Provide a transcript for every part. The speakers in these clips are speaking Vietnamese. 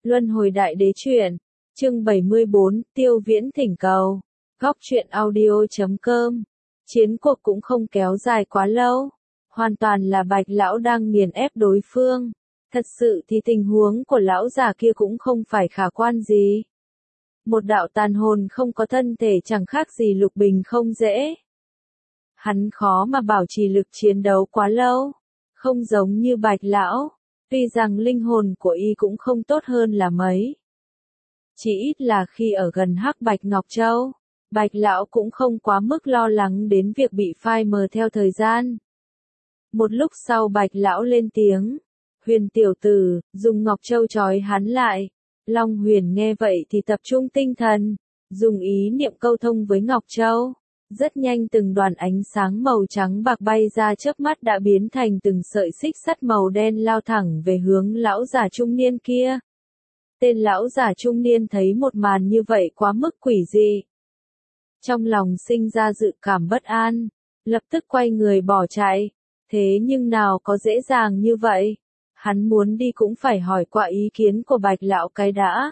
Luân hồi đại đế truyện, chương 74, Tiêu Viễn thỉnh cầu. Góc truyện audio.com. Chiến cuộc cũng không kéo dài quá lâu, hoàn toàn là Bạch lão đang nghiền ép đối phương. Thật sự thì tình huống của lão già kia cũng không phải khả quan gì. Một đạo tàn hồn không có thân thể chẳng khác gì Lục Bình không dễ. Hắn khó mà bảo trì lực chiến đấu quá lâu, không giống như Bạch lão. Tuy rằng linh hồn của y cũng không tốt hơn là mấy. Chỉ ít là khi ở gần Hắc Bạch Ngọc Châu, Bạch lão cũng không quá mức lo lắng đến việc bị phai mờ theo thời gian. Một lúc sau Bạch lão lên tiếng, Huyền tiểu tử, dùng Ngọc Châu trói hắn lại. Long Huyền nghe vậy thì tập trung tinh thần, dùng ý niệm câu thông với Ngọc Châu. Rất nhanh từng đoàn ánh sáng màu trắng bạc bay ra chớp mắt đã biến thành từng sợi xích sắt màu đen lao thẳng về hướng lão già trung niên kia. Tên lão già trung niên thấy một màn như vậy quá mức quỷ dị. Trong lòng sinh ra dự cảm bất an, lập tức quay người bỏ chạy. Thế nhưng nào có dễ dàng như vậy, hắn muốn đi cũng phải hỏi qua ý kiến của Bạch lão cái đã.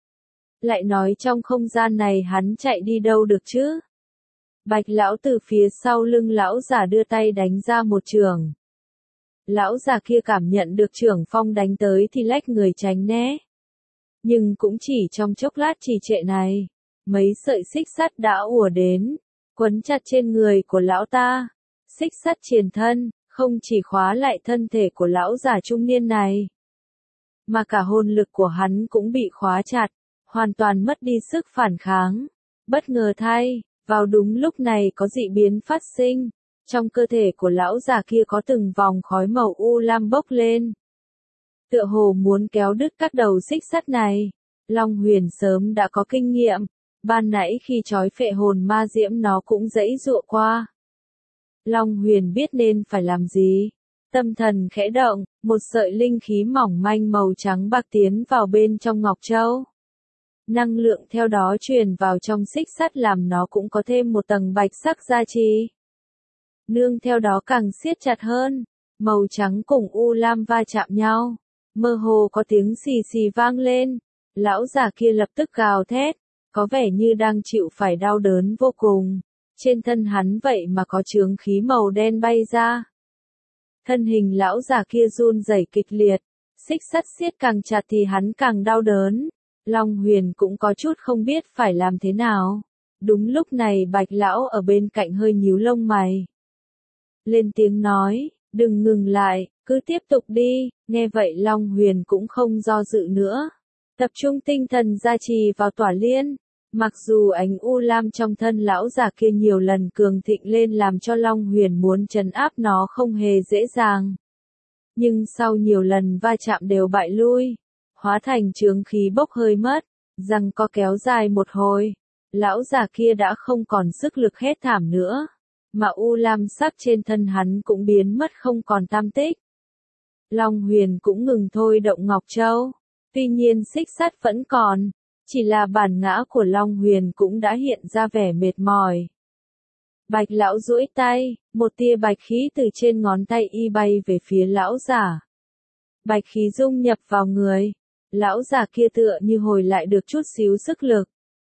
Lại nói trong không gian này hắn chạy đi đâu được chứ? Bạch lão từ phía sau lưng lão già đưa tay đánh ra một chưởng. Lão già kia cảm nhận được chưởng phong đánh tới thì lách người tránh né. Nhưng cũng chỉ trong chốc lát trì trệ này, mấy sợi xích sắt đã ùa đến, quấn chặt trên người của lão ta. Xích sắt triền thân, không chỉ khóa lại thân thể của lão già trung niên này, mà cả hồn lực của hắn cũng bị khóa chặt, hoàn toàn mất đi sức phản kháng. Bất ngờ thay, vào đúng lúc này có dị biến phát sinh, trong cơ thể của lão già kia có từng vòng khói màu u lam bốc lên. Tựa hồ muốn kéo đứt các đầu xích sắt này. Long Huyền sớm đã có kinh nghiệm, ban nãy khi trói phệ hồn ma diễm nó cũng giãy giụa qua. Long Huyền biết nên phải làm gì. Tâm thần khẽ động, một sợi linh khí mỏng manh màu trắng bạc tiến vào bên trong Ngọc Châu. Năng lượng theo đó truyền vào trong xích sắt làm nó cũng có thêm một tầng bạch sắc gia trì. Nương theo đó càng siết chặt hơn, màu trắng cùng u lam va chạm nhau, mơ hồ có tiếng xì xì vang lên. Lão già kia lập tức gào thét, có vẻ như đang chịu phải đau đớn vô cùng. Trên thân hắn vậy mà có chướng khí màu đen bay ra. Thân hình lão già kia run rẩy kịch liệt, xích sắt siết càng chặt thì hắn càng đau đớn. Long Huyền cũng có chút không biết phải làm thế nào. Đúng lúc này Bạch lão ở bên cạnh hơi nhíu lông mày. Lên tiếng nói, đừng ngừng lại, cứ tiếp tục đi. Nghe vậy Long Huyền cũng không do dự nữa. Tập trung tinh thần gia trì vào tỏa liên. Mặc dù ánh u lam trong thân lão già kia nhiều lần cường thịnh lên làm cho Long Huyền muốn trấn áp nó không hề dễ dàng. Nhưng sau nhiều lần va chạm đều bại lui, hóa thành chướng khí bốc hơi mất, rằng có kéo dài một hồi, lão già kia đã không còn sức lực hét thảm nữa, mà u lam sắc trên thân hắn cũng biến mất không còn tăm tích. Long Huyền cũng ngừng thôi động Ngọc Châu, tuy nhiên xích sắt vẫn còn, chỉ là bản ngã của Long Huyền cũng đã hiện ra vẻ mệt mỏi. Bạch lão duỗi tay, một tia bạch khí từ trên ngón tay y bay về phía lão già. Bạch khí dung nhập vào người, lão già kia tựa như hồi lại được chút xíu sức lực.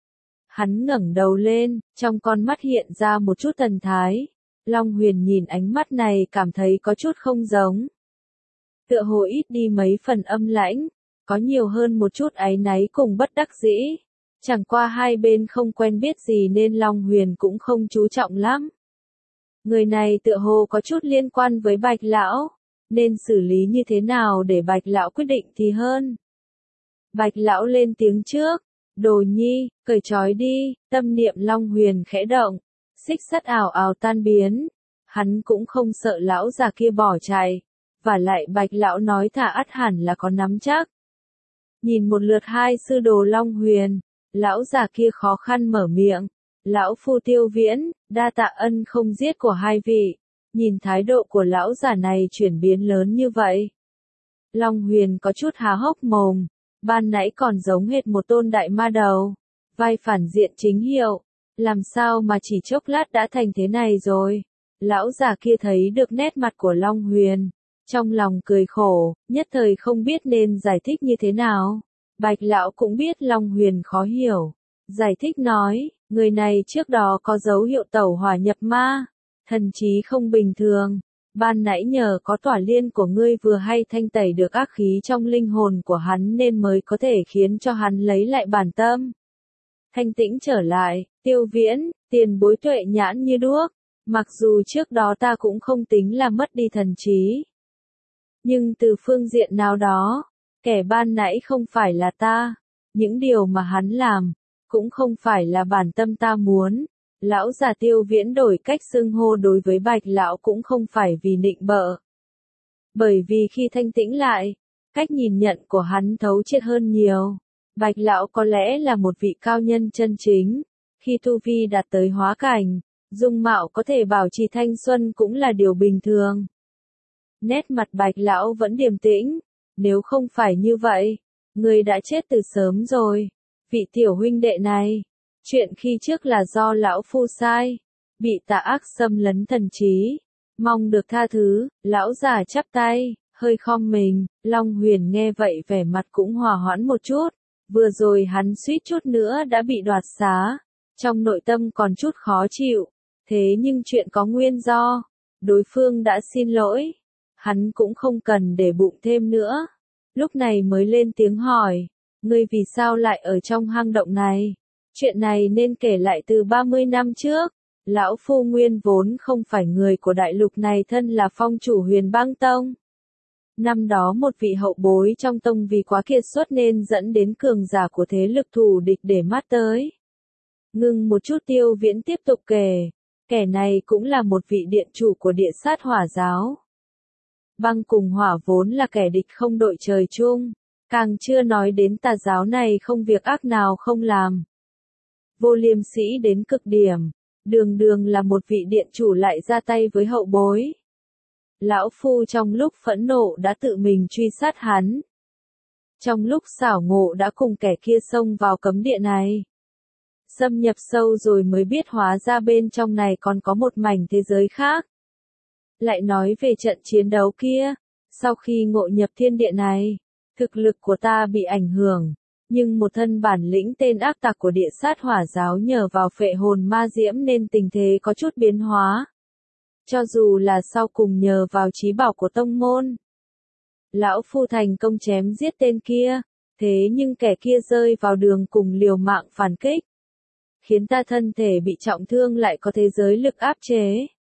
Hắn ngẩng đầu lên, trong con mắt hiện ra một chút thần thái. Long Huyền nhìn ánh mắt này cảm thấy có chút không giống. Tựa hồ ít đi mấy phần âm lãnh, có nhiều hơn một chút áy náy cùng bất đắc dĩ. Chẳng qua hai bên không quen biết gì nên Long Huyền cũng không chú trọng lắm. Người này tựa hồ có chút liên quan với Bạch lão, nên xử lý như thế nào để Bạch lão quyết định thì hơn. Bạch lão lên tiếng trước, Đồ Nhi, cởi trói đi. Tâm niệm Long Huyền khẽ động, xích sắt ảo ảo tan biến. Hắn cũng không sợ lão già kia bỏ chạy, và lại Bạch lão nói thả ắt hẳn là có nắm chắc. Nhìn một lượt hai sư đồ Long Huyền, lão già kia khó khăn mở miệng, lão phu Tiêu Viễn, đa tạ ân không giết của hai vị. Nhìn thái độ của lão già này chuyển biến lớn như vậy, Long Huyền có chút há hốc mồm. Ban nãy còn giống hệt một tôn đại ma đầu, vai phản diện chính hiệu, làm sao mà chỉ chốc lát đã thành thế này rồi. Lão già kia thấy được nét mặt của Long Huyền, trong lòng cười khổ, nhất thời không biết nên giải thích như thế nào. Bạch lão cũng biết Long Huyền khó hiểu. Giải thích nói, người này trước đó có dấu hiệu tẩu hỏa nhập ma, thần trí không bình thường. Ban nãy nhờ có tỏa liên của ngươi vừa hay thanh tẩy được ác khí trong linh hồn của hắn nên mới có thể khiến cho hắn lấy lại bản tâm. Thanh tĩnh trở lại, Tiêu Viễn, tiền bối tuệ nhãn như đuốc. Mặc dù trước đó ta cũng không tính là mất đi thần trí. Nhưng từ phương diện nào đó, kẻ ban nãy không phải là ta. Những điều mà hắn làm, cũng không phải là bản tâm ta muốn. Lão già Tiêu Viễn đổi cách xưng hô đối với Bạch lão cũng không phải vì nịnh bợ. Bởi vì khi thanh tĩnh lại, cách nhìn nhận của hắn thấu triệt hơn nhiều. Bạch lão có lẽ là một vị cao nhân chân chính. Khi tu vi đạt tới hóa cảnh, dung mạo có thể bảo trì thanh xuân cũng là điều bình thường. Nét mặt Bạch lão vẫn điềm tĩnh. Nếu không phải như vậy, người đã chết từ sớm rồi. Vị tiểu huynh đệ này, chuyện khi trước là do lão phu sai, bị tà ác xâm lấn thần trí, mong được tha thứ. Lão già chắp tay, hơi khom mình. Long Huyền nghe vậy vẻ mặt cũng hòa hoãn một chút. Vừa rồi hắn suýt chút nữa đã bị đoạt xá, trong nội tâm còn chút khó chịu. Thế nhưng chuyện có nguyên do, đối phương đã xin lỗi, hắn cũng không cần để bụng thêm nữa. Lúc này mới lên tiếng hỏi, ngươi vì sao lại ở trong hang động này? Chuyện này nên kể lại từ 30 năm trước. Lão phu nguyên vốn không phải người của đại lục này, thân là phong chủ Huyền Băng Tông. Năm đó một vị hậu bối trong tông vì quá kiệt xuất nên dẫn đến cường giả của thế lực thù địch để mắt tới. Ngừng một chút, Tiêu Viễn tiếp tục kể, kẻ này cũng là một vị điện chủ của địa sát hỏa giáo. Băng cùng hỏa vốn là kẻ địch không đội trời chung, càng chưa nói đến tà giáo này không việc ác nào không làm. Vô liêm sĩ đến cực điểm, đường đường là một vị điện chủ lại ra tay với hậu bối. Lão phu trong lúc phẫn nộ đã tự mình truy sát hắn. Trong lúc xảo ngộ đã cùng kẻ kia xông vào cấm địa này. Xâm nhập sâu rồi mới biết hóa ra bên trong này còn có một mảnh thế giới khác. Lại nói về trận chiến đấu kia, sau khi ngộ nhập thiên địa này, thực lực của ta bị ảnh hưởng, nhưng một thân bản lĩnh tên ác tặc của địa sát hỏa giáo nhờ vào phệ hồn ma diễm nên tình thế có chút biến hóa. Cho dù là sau cùng nhờ vào trí bảo của tông môn, lão phu thành công chém giết tên kia, thế nhưng kẻ kia rơi vào đường cùng liều mạng phản kích, khiến ta thân thể bị trọng thương lại có thế giới lực áp chế.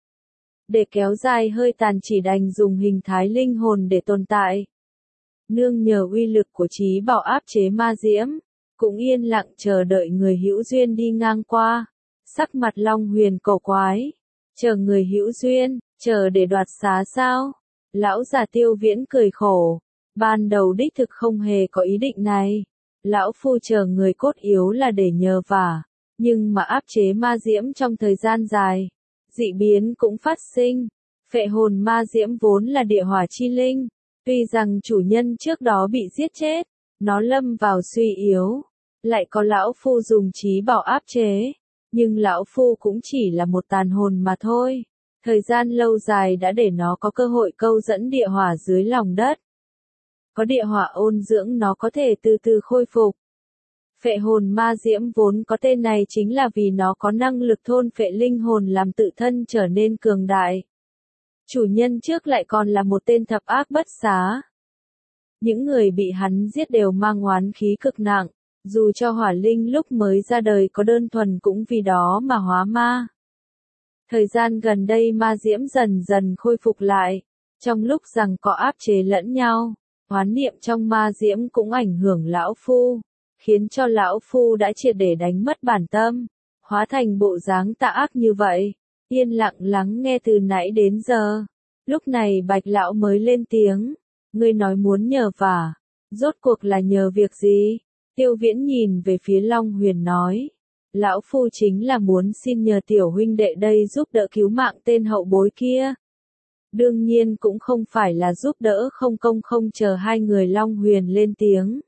Để kéo dài hơi tàn chỉ đành dùng hình thái linh hồn để tồn tại. Nương nhờ uy lực của trí bảo áp chế ma diễm, cũng yên lặng chờ đợi người hữu duyên đi ngang qua. Sắc mặt Long Huyền cổ quái. Chờ người hữu duyên, chờ để đoạt xá sao? Lão già Tiêu Viễn cười khổ. Ban đầu đích thực không hề có ý định này. Lão phu chờ người cốt yếu là để nhờ vả. Nhưng mà áp chế ma diễm trong thời gian dài, dị biến cũng phát sinh. Phệ hồn ma diễm vốn là địa hỏa chi linh. Tuy rằng chủ nhân trước đó bị giết chết, nó lâm vào suy yếu. Lại có lão phu dùng trí bảo áp chế. Nhưng lão phu cũng chỉ là một tàn hồn mà thôi. Thời gian lâu dài đã để nó có cơ hội câu dẫn địa hỏa dưới lòng đất. Có địa hỏa ôn dưỡng nó có thể từ từ khôi phục. Phệ hồn ma diễm vốn có tên này chính là vì nó có năng lực thôn phệ linh hồn làm tự thân trở nên cường đại. Chủ nhân trước lại còn là một tên thập ác bất xá. Những người bị hắn giết đều mang oán khí cực nặng. Dù cho hỏa linh lúc mới ra đời có đơn thuần cũng vì đó mà hóa ma. Thời gian gần đây ma diễm dần dần khôi phục lại. Trong lúc rằng có áp chế lẫn nhau, oán niệm trong ma diễm cũng ảnh hưởng lão phu, khiến cho lão phu đã triệt để đánh mất bản tâm, hóa thành bộ dáng tà ác như vậy. Yên lặng lắng nghe từ nãy đến giờ. Lúc này Bạch lão mới lên tiếng. Ngươi nói muốn nhờ vả, rốt cuộc là nhờ việc gì? Tiêu Viễn nhìn về phía Long Huyền nói. Lão phu chính là muốn xin nhờ tiểu huynh đệ đây giúp đỡ cứu mạng tên hậu bối kia. Đương nhiên cũng không phải là giúp đỡ không công không chờ hai người. Long Huyền lên tiếng.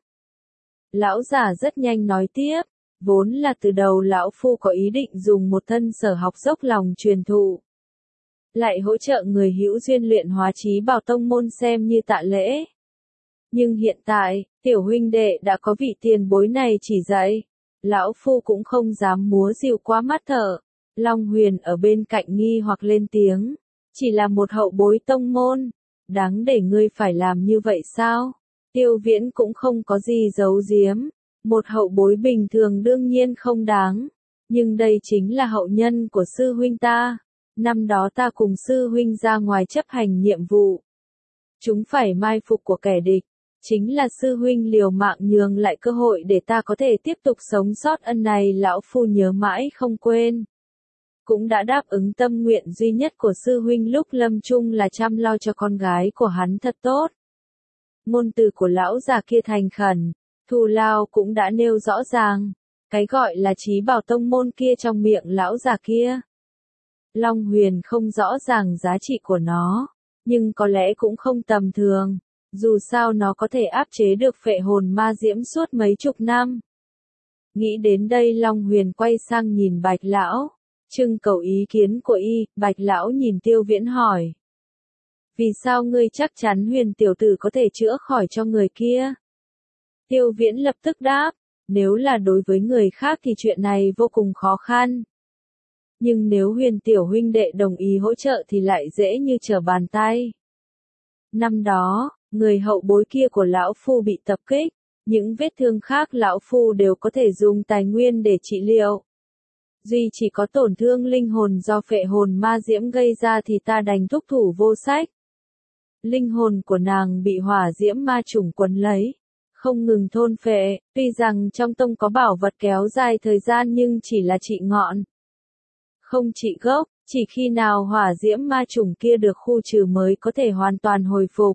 Lão giả rất nhanh nói tiếp. Vốn là từ đầu lão phu có ý định dùng một thân sở học dốc lòng truyền thụ. Lại hỗ trợ người hữu duyên luyện hóa trí bảo tông môn xem như tạ lễ. Nhưng hiện tại, tiểu huynh đệ đã có vị tiền bối này chỉ dạy. Lão Phu cũng không dám múa rìu quá mắt thở. Long Huyền ở bên cạnh nghi hoặc lên tiếng. Chỉ là một hậu bối tông môn. Đáng để ngươi phải làm như vậy sao? Tiêu Viễn cũng không có gì giấu giếm. Một hậu bối bình thường đương nhiên không đáng. Nhưng đây chính là hậu nhân của sư huynh ta. Năm đó ta cùng sư huynh ra ngoài chấp hành nhiệm vụ. Chúng phải mai phục của kẻ địch. Chính là sư huynh liều mạng nhường lại cơ hội để ta có thể tiếp tục sống sót, ân này lão phu nhớ mãi không quên. Cũng đã đáp ứng tâm nguyện duy nhất của sư huynh lúc lâm chung là chăm lo cho con gái của hắn thật tốt. Ngôn từ của lão già kia thành khẩn, thù lao cũng đã nêu rõ ràng. Cái gọi là trí bảo tông môn kia trong miệng lão già kia. Long Huyền không rõ ràng giá trị của nó, nhưng có lẽ cũng không tầm thường. Dù sao nó có thể áp chế được phệ hồn ma diễm suốt mấy chục năm. Nghĩ đến đây Long Huyền quay sang nhìn Bạch Lão. Trưng cầu ý kiến của y, Bạch Lão nhìn Tiêu Viễn hỏi. Vì sao ngươi chắc chắn Huyền tiểu tử có thể chữa khỏi cho người kia? Tiêu Viễn lập tức đáp. Nếu là đối với người khác thì chuyện này vô cùng khó khăn. Nhưng nếu Huyền tiểu huynh đệ đồng ý hỗ trợ thì lại dễ như trở bàn tay. Năm đó, người hậu bối kia của lão phu bị tập kích, những vết thương khác lão phu đều có thể dùng tài nguyên để trị liệu. Duy chỉ có tổn thương linh hồn do phệ hồn ma diễm gây ra thì ta đành thúc thủ vô sách. Linh hồn của nàng bị hỏa diễm ma chủng quấn lấy, không ngừng thôn phệ, tuy rằng trong tông có bảo vật kéo dài thời gian nhưng chỉ là trị ngọn, không trị gốc, chỉ khi nào hỏa diễm ma chủng kia được khu trừ mới có thể hoàn toàn hồi phục.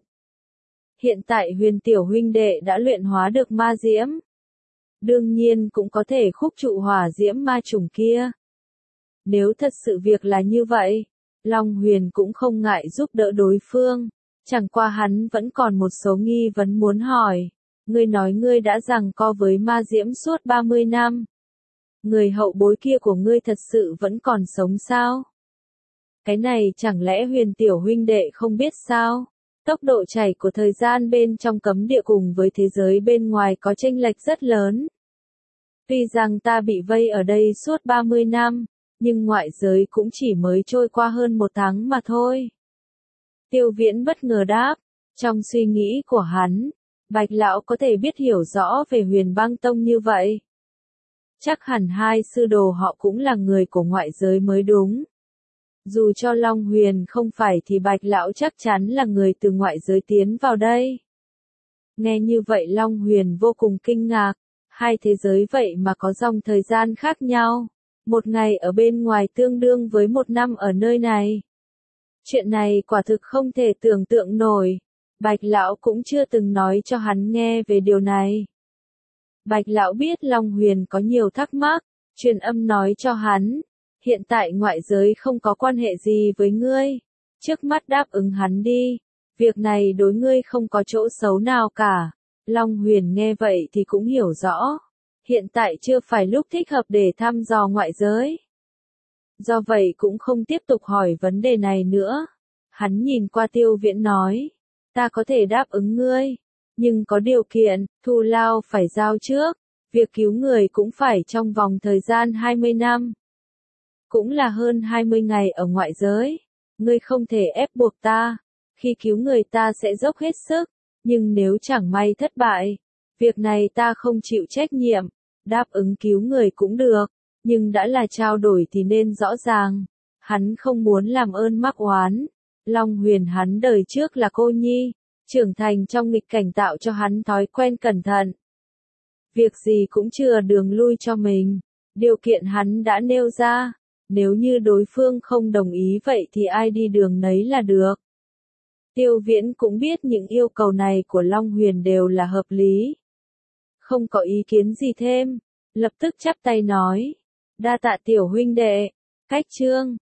Hiện tại Huyền tiểu huynh đệ đã luyện hóa được ma diễm. Đương nhiên cũng có thể khúc trụ hỏa diễm ma chủng kia. Nếu thật sự việc là như vậy, Long Huyền cũng không ngại giúp đỡ đối phương. Chẳng qua hắn vẫn còn một số nghi vấn muốn hỏi. Ngươi nói ngươi đã giằng co với ma diễm suốt 30 năm. Người hậu bối kia của ngươi thật sự vẫn còn sống sao? Cái này chẳng lẽ Huyền tiểu huynh đệ không biết sao? Tốc độ chảy của thời gian bên trong cấm địa cùng với thế giới bên ngoài có chênh lệch rất lớn. Tuy rằng ta bị vây ở đây suốt 30 năm, nhưng ngoại giới cũng chỉ mới trôi qua hơn 1 tháng mà thôi. Tiêu Viễn bất ngờ đáp, trong suy nghĩ của hắn, Bạch Lão có thể biết hiểu rõ về Huyền Băng Tông như vậy. Chắc hẳn hai sư đồ họ cũng là người của ngoại giới mới đúng. Dù cho Long Huyền không phải thì Bạch Lão chắc chắn là người từ ngoại giới tiến vào đây. Nghe như vậy Long Huyền vô cùng kinh ngạc. Hai thế giới vậy mà có dòng thời gian khác nhau. Một ngày ở bên ngoài tương đương với 1 năm ở nơi này. Chuyện này quả thực không thể tưởng tượng nổi. Bạch Lão cũng chưa từng nói cho hắn nghe về điều này. Bạch Lão biết Long Huyền có nhiều thắc mắc, truyền âm nói cho hắn. Hiện tại ngoại giới không có quan hệ gì với ngươi. Trước mắt đáp ứng hắn đi. Việc này đối ngươi không có chỗ xấu nào cả. Long Huyền nghe vậy thì cũng hiểu rõ. Hiện tại chưa phải lúc thích hợp để thăm dò ngoại giới. Do vậy cũng không tiếp tục hỏi vấn đề này nữa. Hắn nhìn qua Tiêu Viễn nói. Ta có thể đáp ứng ngươi. Nhưng có điều kiện, thù lao phải giao trước. Việc cứu người cũng phải trong vòng thời gian 20 năm. Cũng là hơn 20 ngày ở ngoại giới. Ngươi không thể ép buộc ta. Khi cứu người ta sẽ dốc hết sức. Nhưng nếu chẳng may thất bại, việc này ta không chịu trách nhiệm. Đáp ứng cứu người cũng được. Nhưng đã là trao đổi thì nên rõ ràng. Hắn không muốn làm ơn mắc oán. Long Huyền hắn đời trước là cô nhi. Trưởng thành trong nghịch cảnh tạo cho hắn thói quen cẩn thận. Việc gì cũng chừa đường lui cho mình. Điều kiện hắn đã nêu ra. Nếu như đối phương không đồng ý vậy thì ai đi đường nấy là được. Tiêu Viễn cũng biết những yêu cầu này của Long Huyền đều là hợp lý. Không có ý kiến gì thêm. Lập tức chắp tay nói. Đa tạ tiểu huynh đệ. Cách chương.